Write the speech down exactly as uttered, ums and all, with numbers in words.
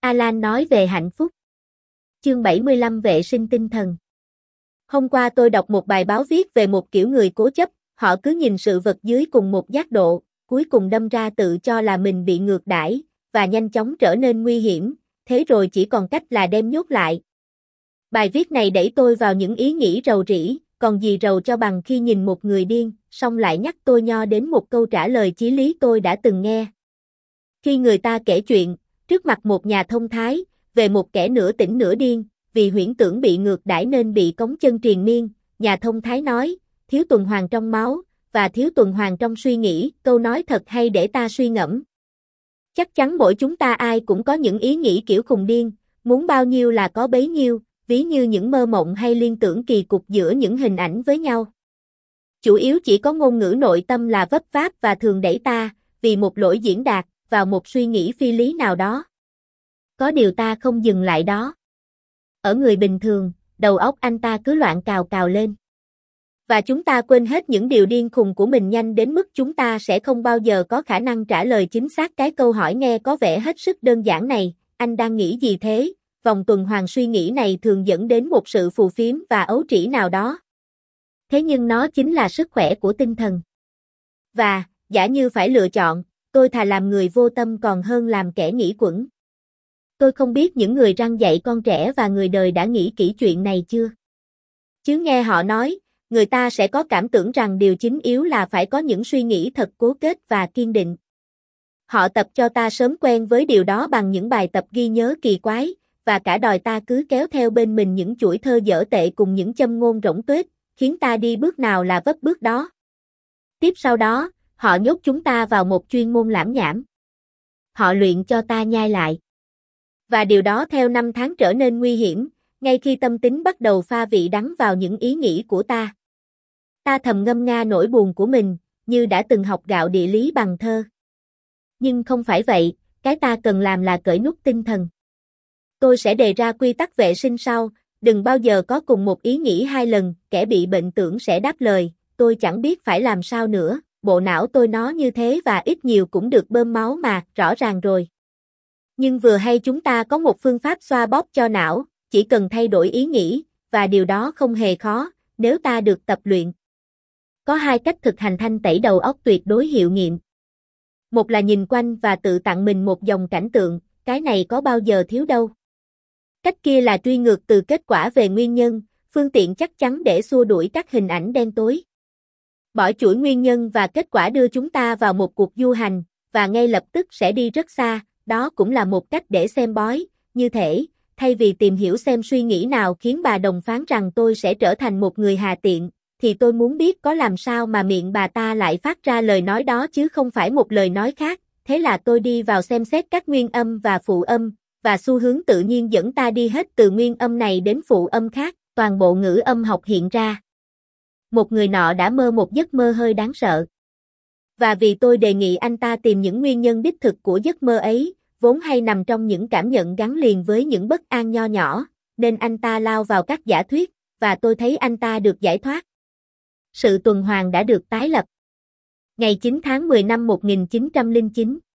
Alan nói về hạnh phúc. Chương bảy mươi lăm Vệ sinh tinh thần. Hôm qua tôi đọc một bài báo viết về một kiểu người cố chấp, họ cứ nhìn sự vật dưới cùng một giác độ, cuối cùng đâm ra tự cho là mình bị ngược đãi, và nhanh chóng trở nên nguy hiểm, thế rồi chỉ còn cách là đem nhốt lại. Bài viết này đẩy tôi vào những ý nghĩ rầu rĩ, còn gì rầu cho bằng khi nhìn một người điên, xong lại nhắc tôi nho đến một câu trả lời chí lý tôi đã từng nghe. Khi người ta kể chuyện, trước mặt một nhà thông thái, về một kẻ nửa tỉnh nửa điên, vì huyễn tưởng bị ngược đãi nên bị cống chân triền miên, nhà thông thái nói, thiếu tuần hoàn trong máu, và thiếu tuần hoàn trong suy nghĩ, câu nói thật hay để ta suy ngẫm. Chắc chắn mỗi chúng ta ai cũng có những ý nghĩ kiểu khùng điên, muốn bao nhiêu là có bấy nhiêu, ví như những mơ mộng hay liên tưởng kỳ cục giữa những hình ảnh với nhau. Chủ yếu chỉ có ngôn ngữ nội tâm là vấp váp và thường đẩy ta, vì một lỗi diễn đạt, vào một suy nghĩ phi lý nào đó. Có điều ta không dừng lại đó. Ở người bình thường, đầu óc anh ta cứ loạn cào cào lên. Và chúng ta quên hết những điều điên khùng của mình nhanh đến mức chúng ta sẽ không bao giờ có khả năng trả lời chính xác cái câu hỏi nghe có vẻ hết sức đơn giản này, anh đang nghĩ gì thế? Vòng tuần hoàn suy nghĩ này thường dẫn đến một sự phù phiếm và ấu trĩ nào đó. Thế nhưng nó chính là sức khỏe của tinh thần. Và, giả như phải lựa chọn, tôi thà làm người vô tâm còn hơn làm kẻ nghĩ quẩn. Tôi không biết những người răn dạy con trẻ và người đời đã nghĩ kỹ chuyện này chưa? Chứ nghe họ nói, người ta sẽ có cảm tưởng rằng điều chính yếu là phải có những suy nghĩ thật cố kết và kiên định. Họ tập cho ta sớm quen với điều đó bằng những bài tập ghi nhớ kỳ quái, và cả đòi ta cứ kéo theo bên mình những chuỗi thơ dở tệ cùng những châm ngôn rỗng tuếch, khiến ta đi bước nào là vấp bước đó. Tiếp sau đó, họ nhốt chúng ta vào một chuyên môn lảm nhảm. Họ luyện cho ta nhai lại. Và điều đó theo năm tháng trở nên nguy hiểm, ngay khi tâm tính bắt đầu pha vị đắng vào những ý nghĩ của ta. Ta thầm ngâm nga nỗi buồn của mình, như đã từng học gạo địa lý bằng thơ. Nhưng không phải vậy, cái ta cần làm là cởi nút tinh thần. Tôi sẽ đề ra quy tắc vệ sinh sau, đừng bao giờ có cùng một ý nghĩ hai lần, kẻ bị bệnh tưởng sẽ đáp lời, tôi chẳng biết phải làm sao nữa, bộ não tôi nó như thế và ít nhiều cũng được bơm máu mà, rõ ràng rồi. Nhưng vừa hay chúng ta có một phương pháp xoa bóp cho não, chỉ cần thay đổi ý nghĩ, và điều đó không hề khó, nếu ta được tập luyện. Có hai cách thực hành thanh tẩy đầu óc tuyệt đối hiệu nghiệm. Một là nhìn quanh và tự tặng mình một dòng cảnh tượng, cái này có bao giờ thiếu đâu. Cách kia là truy ngược từ kết quả về nguyên nhân, phương tiện chắc chắn để xua đuổi các hình ảnh đen tối. Bỏ chuỗi nguyên nhân và kết quả đưa chúng ta vào một cuộc du hành, và ngay lập tức sẽ đi rất xa, đó cũng là một cách để xem bói, như thể, thay vì tìm hiểu xem suy nghĩ nào khiến bà đồng phán rằng tôi sẽ trở thành một người hà tiện, thì tôi muốn biết có làm sao mà miệng bà ta lại phát ra lời nói đó chứ không phải một lời nói khác, thế là tôi đi vào xem xét các nguyên âm và phụ âm, và xu hướng tự nhiên dẫn ta đi hết từ nguyên âm này đến phụ âm khác, toàn bộ ngữ âm học hiện ra. Một người nọ đã mơ một giấc mơ hơi đáng sợ. Và vì tôi đề nghị anh ta tìm những nguyên nhân đích thực của giấc mơ ấy, vốn hay nằm trong những cảm nhận gắn liền với những bất an nho nhỏ, nên anh ta lao vào các giả thuyết, và tôi thấy anh ta được giải thoát. Sự tuần hoàn đã được tái lập. Ngày chín tháng mười năm một nghìn chín trăm lẻ chín